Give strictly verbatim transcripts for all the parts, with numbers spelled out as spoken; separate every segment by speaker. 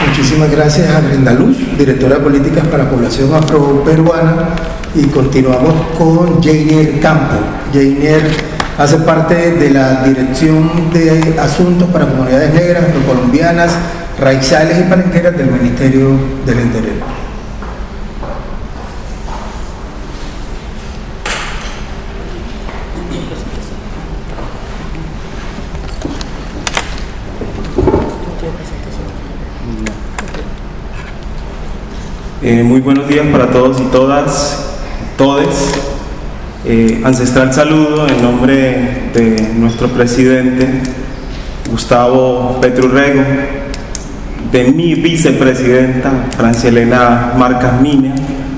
Speaker 1: Muchísimas gracias a Brenda Luz, directora de Políticas para Población Afroperuana, y continuamos con Jainier Campo. Jainier hace parte de la Dirección de Asuntos para Comunidades Negras, Afrocolombianas, Raizales y Palenqueras del Ministerio del Interior.
Speaker 2: Eh, muy buenos días para todos y todas, todes. Eh, ancestral saludo en nombre de nuestro presidente Gustavo Petro Urrego, de mi vicepresidenta Francia Elena Marcas Miña,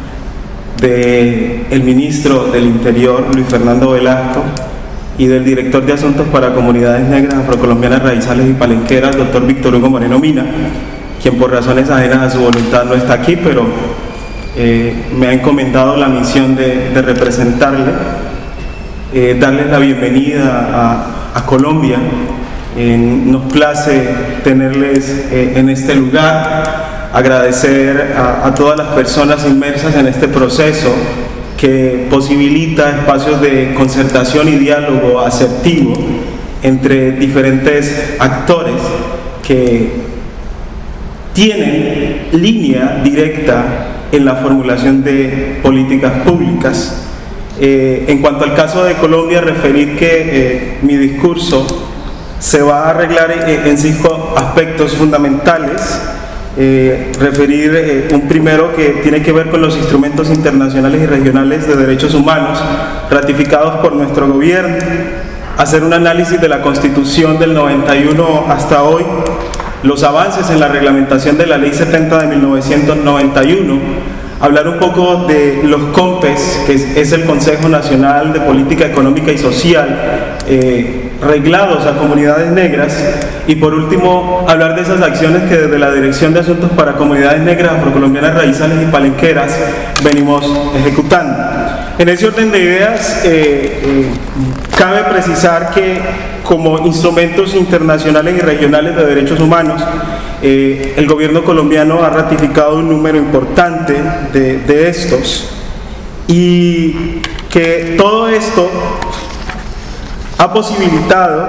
Speaker 2: del ministro del Interior Luis Fernando Velasco y del director de Asuntos para Comunidades Negras, Afrocolombianas, Raizales y Palenqueras, doctor Víctor Hugo Moreno Mina, quien por razones ajenas a su voluntad no está aquí, pero eh, me ha encomendado la misión de, de representarle, eh, darles la bienvenida a, a Colombia. Eh, nos place tenerles eh, en este lugar, agradecer a, a todas las personas inmersas en este proceso que posibilita espacios de concertación y diálogo asertivo entre diferentes actores que tienen línea directa en la formulación de políticas públicas. Eh, en cuanto al caso de Colombia, referir que eh, mi discurso se va a arreglar en, en cinco aspectos fundamentales. Eh, referir eh, un primero que tiene que ver con los instrumentos internacionales y regionales de derechos humanos ratificados por nuestro gobierno, hacer un análisis de la Constitución del noventa y uno hasta hoy, los avances en la reglamentación de la Ley setenta de mil novecientos noventa y uno, hablar un poco de los COMPES, que es, es el Consejo Nacional de Política Económica y Social, eh, reglados a comunidades negras, y por último hablar de esas acciones que desde la Dirección de Asuntos para Comunidades Negras, Afrocolombianas, Raizales y Palenqueras venimos ejecutando. En ese orden de ideas, eh, eh, cabe precisar que como instrumentos internacionales y regionales de derechos humanos, eh, el gobierno colombiano ha ratificado un número importante de, de estos, y que todo esto ha posibilitado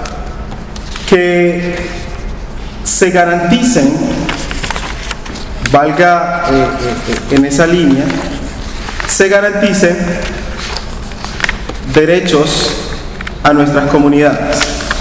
Speaker 2: que se garanticen, valga eh, eh, en esa línea, se garanticen derechos a nuestras comunidades.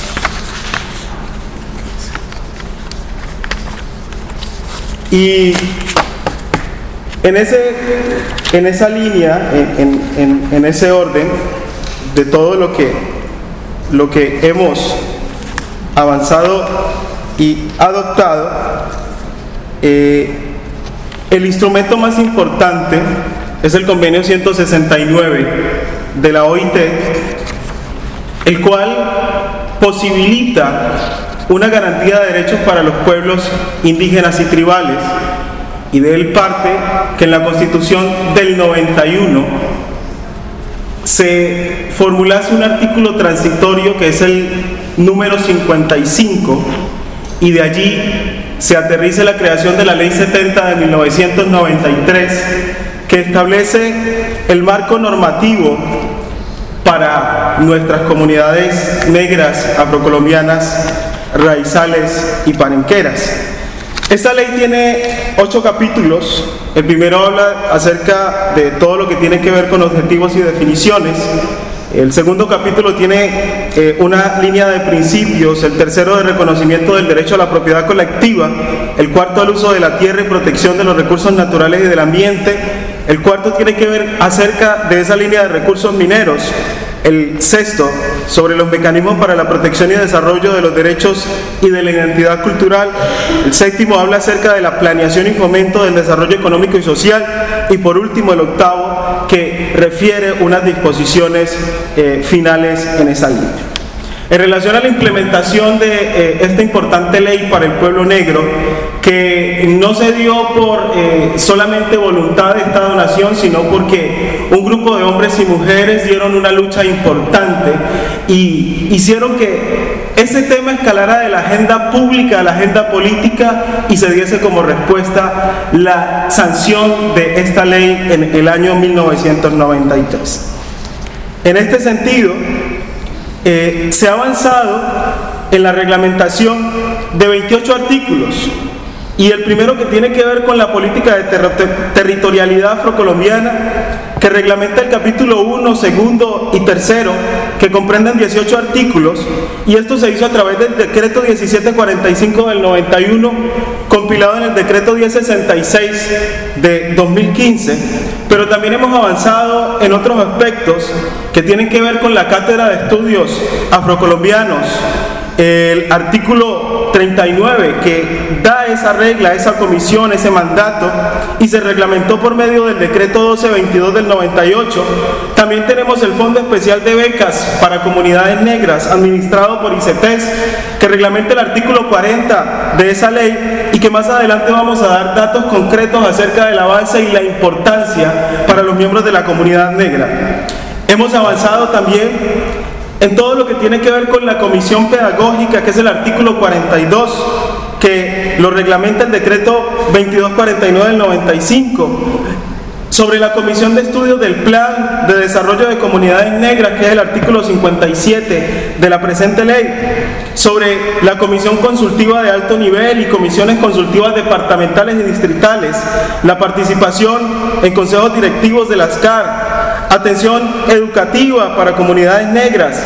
Speaker 2: Y en, ese, en esa línea, en, en, en ese orden de todo lo que, lo que hemos avanzado y adoptado, eh, el instrumento más importante es el convenio ciento sesenta y nueve de la O I T, el cual posibilita una garantía de derechos para los pueblos indígenas y tribales, y de él parte que en la Constitución del noventa y uno se formulase un artículo transitorio que es el número cincuenta y cinco, y de allí se aterrice la creación de la Ley setenta de mil novecientos noventa y tres, que establece el marco normativo para nuestras comunidades negras, afrocolombianas, raizales y palenqueras. Esta ley tiene ocho capítulos. El primero habla acerca de todo lo que tiene que ver con objetivos y definiciones. El segundo capítulo tiene eh, una línea de principios. El tercero, de reconocimiento del derecho a la propiedad colectiva. El cuarto, al uso de la tierra y protección de los recursos naturales y del ambiente. El cuarto tiene que ver acerca de esa línea de recursos mineros. El sexto, sobre los mecanismos para la protección y desarrollo de los derechos y de la identidad cultural. El séptimo habla acerca de la planeación y fomento del desarrollo económico y social. Y por último, el octavo, que refiere unas disposiciones eh, finales en esa línea. En relación a la implementación de eh, esta importante ley para el pueblo negro, que no se dio por eh, solamente voluntad de Estado-Nación, sino porque un grupo de hombres y mujeres dieron una lucha importante y hicieron que ese tema escalara de la agenda pública a la agenda política y se diese como respuesta la sanción de esta ley en el año mil novecientos noventa y tres. En este sentido, eh, se ha avanzado en la reglamentación de veintiocho artículos, y el primero que tiene que ver con la política de ter ter territorialidad afrocolombiana, que reglamenta el capítulo uno, segundo y tercero, que comprenden dieciocho artículos, y esto se hizo a través del decreto diecisiete cuarenta y cinco del noventa y uno, compilado en el decreto diez sesenta y seis de dos mil quince, pero también hemos avanzado en otros aspectos que tienen que ver con la Cátedra de Estudios Afrocolombianos, el artículo treinta y nueve que da esa regla, esa comisión, ese mandato, y se reglamentó por medio del decreto doce veintidós del noventa y ocho. También tenemos el Fondo Especial de Becas para Comunidades Negras, administrado por ICETES, que reglamenta el artículo cuarenta de esa ley, y que más adelante vamos a dar datos concretos acerca del avance y la importancia para los miembros de la comunidad negra. Hemos avanzado también en todo lo que tiene que ver con la comisión pedagógica, que es el artículo cuarenta y dos, que lo reglamenta el decreto veintidós cuarenta y nueve del noventa y cinco, sobre la comisión de estudios del Plan de Desarrollo de Comunidades Negras, que es el artículo cincuenta y siete de la presente ley, sobre la comisión consultiva de alto nivel y comisiones consultivas departamentales y distritales, la participación en consejos directivos de las C A R, atención educativa para comunidades negras,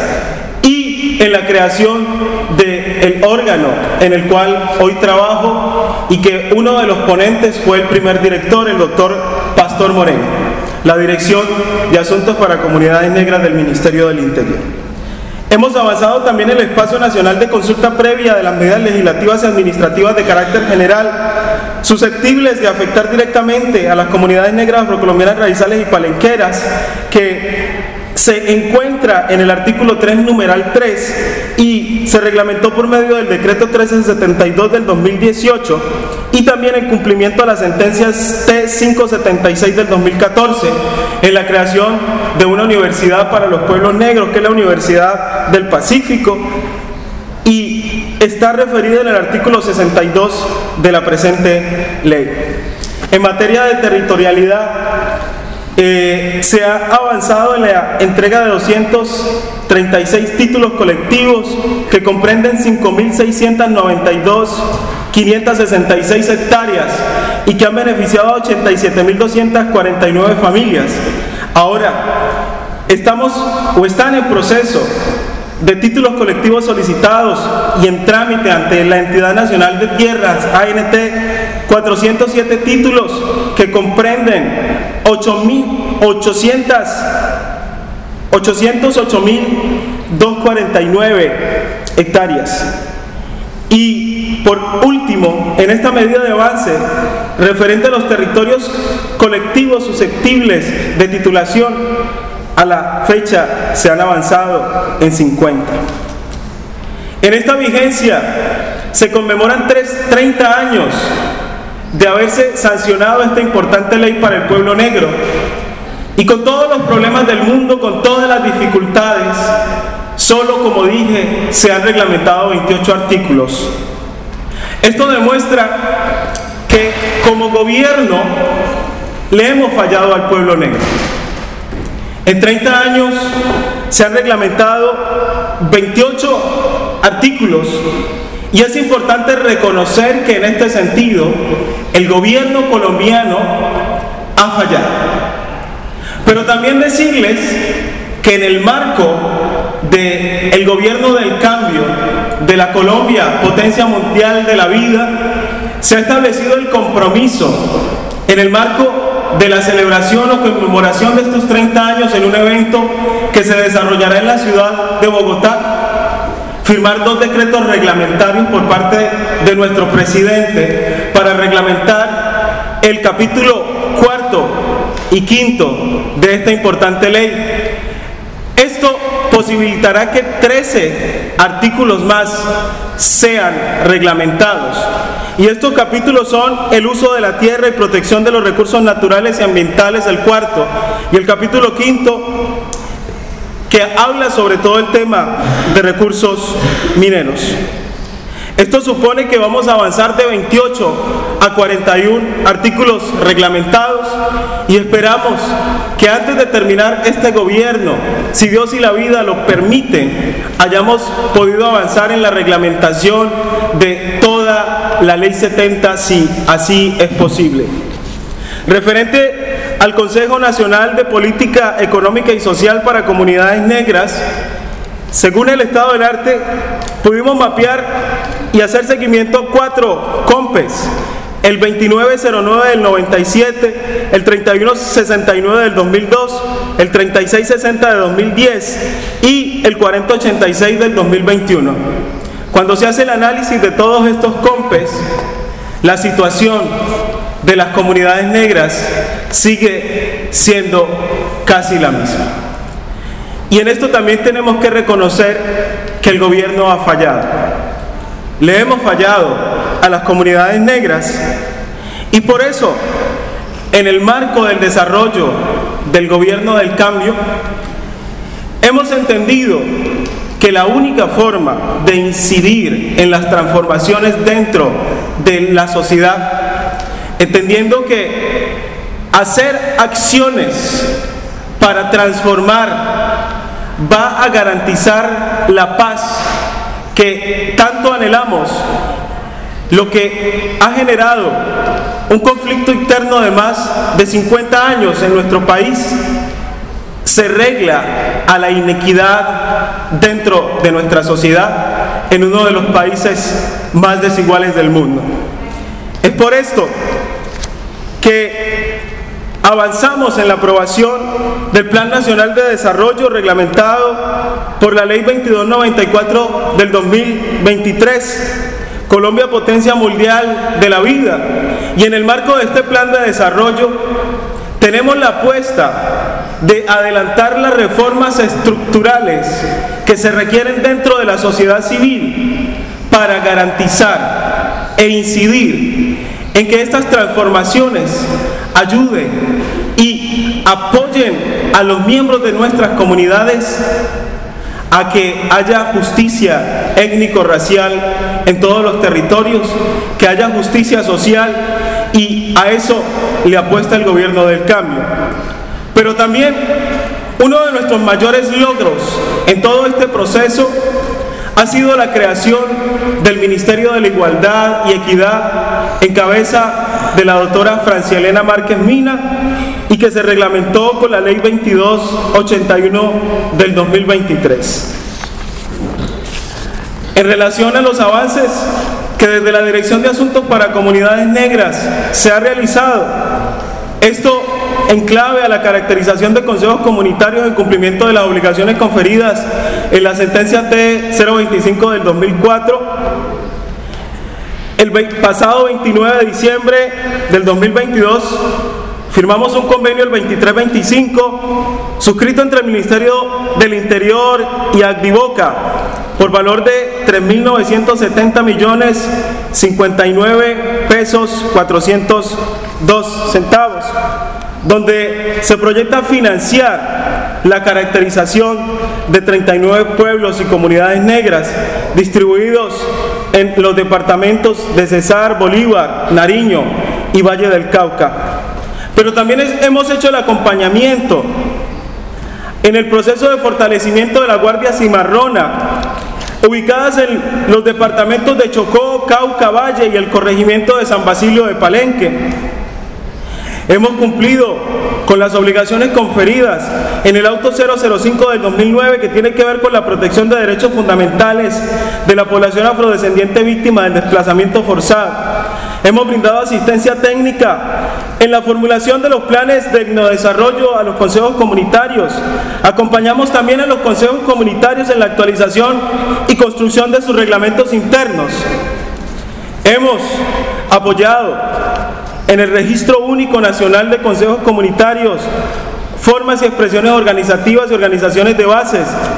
Speaker 2: y en la creación del órgano en el cual hoy trabajo y que uno de los ponentes fue el primer director, el doctor Pastor Moreno, la Dirección de Asuntos para Comunidades Negras del Ministerio del Interior. Hemos avanzado también en el espacio nacional de consulta previa de las medidas legislativas y administrativas de carácter general susceptibles de afectar directamente a las comunidades negras, afrocolombianas, raizales y palenqueras, que se encuentra en el artículo tres, numeral tres, y se reglamentó por medio del decreto trece setenta y dos del dos mil dieciocho, y también en cumplimiento a las sentencias T quinientos setenta y seis del dos mil catorce, en la creación de una universidad para los pueblos negros, que es la Universidad del Pacífico, y está referida en el artículo sesenta y dos de la presente ley. En materia de territorialidad, Eh, se ha avanzado en la entrega de doscientos treinta y seis títulos colectivos que comprenden cinco mil seiscientos noventa y dos mil quinientas sesenta y seis hectáreas y que han beneficiado a ochenta y siete mil doscientas cuarenta y nueve familias. Ahora, estamos o están en proceso de títulos colectivos solicitados y en trámite ante la Entidad Nacional de Tierras, A N T, cuatrocientos siete títulos que comprenden ocho mil ochocientos ocho mil doscientos cuarenta y nueve hectáreas. Y por último, en esta medida de avance referente a los territorios colectivos susceptibles de titulación, a la fecha se han avanzado en cincuenta. En esta vigencia se conmemoran treinta años de haberse sancionado esta importante ley para el pueblo negro, y con todos los problemas del mundo, con todas las dificultades, solo, como dije, se han reglamentado veintiocho artículos. Esto demuestra que como gobierno le hemos fallado al pueblo negro. En treinta años se han reglamentado veintiocho artículos, y es importante reconocer que en este sentido el gobierno colombiano ha fallado. Pero también decirles que en el marco del gobierno del cambio, de la Colombia, potencia mundial de la vida, se ha establecido el compromiso en el marco de la celebración o conmemoración de estos treinta años en un evento que se desarrollará en la ciudad de Bogotá, firmar dos decretos reglamentarios por parte de nuestro presidente para reglamentar el capítulo cuarto y quinto de esta importante ley. Esto posibilitará que trece artículos más sean reglamentados, Y estos capítulos son el uso de la tierra y protección de los recursos naturales y ambientales, el cuarto. Y el capítulo quinto, que habla sobre todo el tema de recursos mineros. Esto supone que vamos a avanzar de veintiocho a cuarenta y uno artículos reglamentados y esperamos que antes de terminar este gobierno, si Dios y la vida lo permiten, hayamos podido avanzar en la reglamentación de toda la Ley setenta, si así es posible. Referente al Consejo Nacional de Política Económica y Social para Comunidades Negras, según el estado del arte, pudimos mapear y hacer seguimiento a cuatro COMPES: el veintinueve cero nueve del noventa y siete, el treinta y uno sesenta y nueve del dos mil dos, el treinta y seis sesenta de dos mil diez y el cuarenta ochenta y seis del dos mil veintiuno. Cuando se hace el análisis de todos estos COMPES, la situación de las comunidades negras sigue siendo casi la misma. Y en esto también tenemos que reconocer que el gobierno ha fallado. Le hemos fallado a las comunidades negras y por eso, en el marco del desarrollo del gobierno del cambio, hemos entendido que la única forma de incidir en las transformaciones dentro de la sociedad, entendiendo que hacer acciones para transformar va a garantizar la paz que tanto anhelamos, lo que ha generado un conflicto interno de más de cincuenta años en nuestro país, se regla a la inequidad dentro de nuestra sociedad en uno de los países más desiguales del mundo. Es por esto que avanzamos en la aprobación del Plan Nacional de Desarrollo reglamentado por la Ley veintidós noventa y cuatro del dos mil veintitrés, Colombia Potencia Mundial de la Vida. Y en el marco de este plan de desarrollo tenemos la apuesta de adelantar las reformas estructurales que se requieren dentro de la sociedad civil para garantizar e incidir en que estas transformaciones ayuden y apoyen a los miembros de nuestras comunidades a que haya justicia étnico-racial en todos los territorios, que haya justicia social, y a eso le apuesta el gobierno del cambio. Pero también uno de nuestros mayores logros en todo este proceso ha sido la creación del Ministerio de la Igualdad y Equidad en cabeza de la doctora Francielena Márquez Mina y que se reglamentó con la Ley veintidós ochenta y uno del dos mil veintitrés. En relación a los avances que desde la Dirección de Asuntos para Comunidades Negras se ha realizado, esto en clave a la caracterización de consejos comunitarios en cumplimiento de las obligaciones conferidas en la sentencia T cero veinticinco del dos mil cuatro, el pasado veintinueve de diciembre del dos mil veintidós firmamos un convenio el veintitrés veinticinco suscrito entre el Ministerio del Interior y Agdivoca por valor de tres mil novecientos setenta millones cincuenta y nueve pesos cuatrocientos dos centavos, donde se proyecta financiar la caracterización de treinta y nueve pueblos y comunidades negras distribuidos en los departamentos de Cesar, Bolívar, Nariño y Valle del Cauca. Pero también es, hemos hecho el acompañamiento en el proceso de fortalecimiento de la Guardia Cimarrona, ubicadas en los departamentos de Chocó, Cauca, Valle y el corregimiento de San Basilio de Palenque. Hemos cumplido con las obligaciones conferidas en el auto cero cero cinco del dos mil nueve, que tiene que ver con la protección de derechos fundamentales de la población afrodescendiente víctima del desplazamiento forzado. Hemos brindado asistencia técnica en la formulación de los planes de desarrollo a los consejos comunitarios. Acompañamos también a los consejos comunitarios en la actualización y construcción de sus reglamentos internos. Hemos apoyado en el Registro Único Nacional de Consejos Comunitarios formas y expresiones organizativas y organizaciones de bases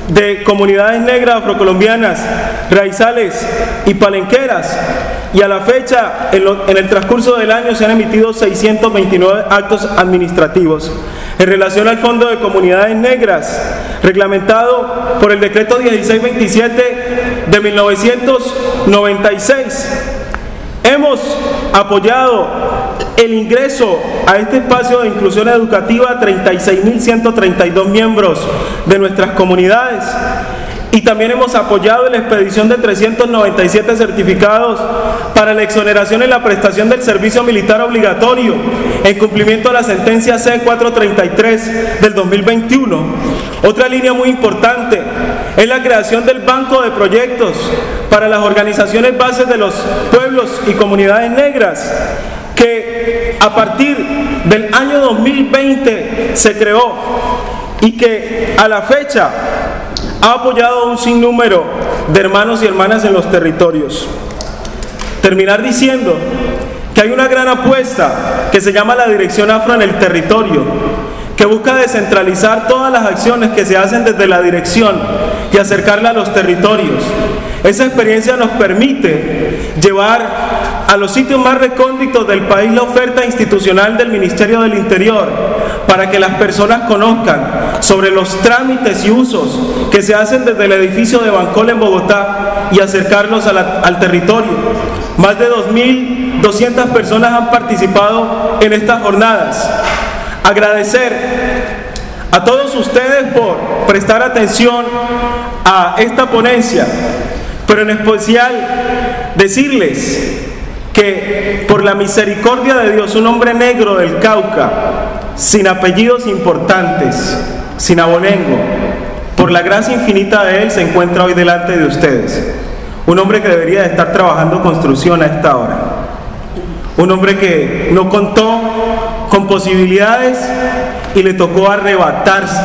Speaker 2: de comunidades negras afrocolombianas, raizales y palenqueras, y a la fecha, en, lo, en el transcurso del año, se han emitido seiscientos veintinueve actos administrativos. En relación al Fondo de Comunidades Negras, reglamentado por el decreto dieciséis veintisiete de mil novecientos noventa y seis, hemos apoyado el ingreso a este espacio de inclusión educativa a treinta y seis mil ciento treinta y dos miembros de nuestras comunidades, y también hemos apoyado la expedición de trescientos noventa y siete certificados para la exoneración en la prestación del servicio militar obligatorio, en cumplimiento a la sentencia C cuatrocientos treinta y tres del dos mil veintiuno. Otra línea muy importante es la creación del Banco de Proyectos para las organizaciones bases de los pueblos y comunidades negras, que a partir del año dos mil veinte se creó y que a la fecha ha apoyado a un sinnúmero de hermanos y hermanas en los territorios. Terminar diciendo que hay una gran apuesta que se llama la Dirección Afro en el Territorio, que busca descentralizar todas las acciones que se hacen desde la dirección y acercarla a los territorios. Esa experiencia nos permite llevar a los sitios más recónditos del país la oferta institucional del Ministerio del Interior, para que las personas conozcan sobre los trámites y usos que se hacen desde el edificio de Bancol en Bogotá y acercarlos a la, al territorio. Más de dos mil doscientas personas han participado en estas jornadas. Agradecer a todos ustedes por prestar atención a esta ponencia, pero en especial decirles que por la misericordia de Dios, un hombre negro del Cauca, sin apellidos importantes, sin abolengo, por la gracia infinita de Él, se encuentra hoy delante de ustedes. Un hombre que debería de estar trabajando construcción a esta hora. Un hombre que no contó con posibilidades y le tocó arrebatarse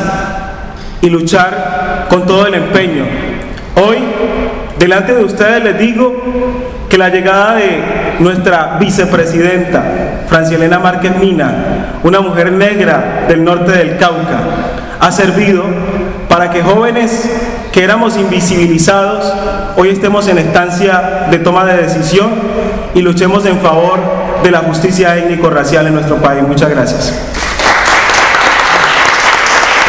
Speaker 2: y luchar con todo el empeño. Hoy, delante de ustedes les digo que la llegada de nuestra vicepresidenta, Francielena Márquez Mina, una mujer negra del norte del Cauca, ha servido para que jóvenes que éramos invisibilizados hoy estemos en estancia de toma de decisión y luchemos en favor de la justicia étnico-racial en nuestro país. Muchas gracias.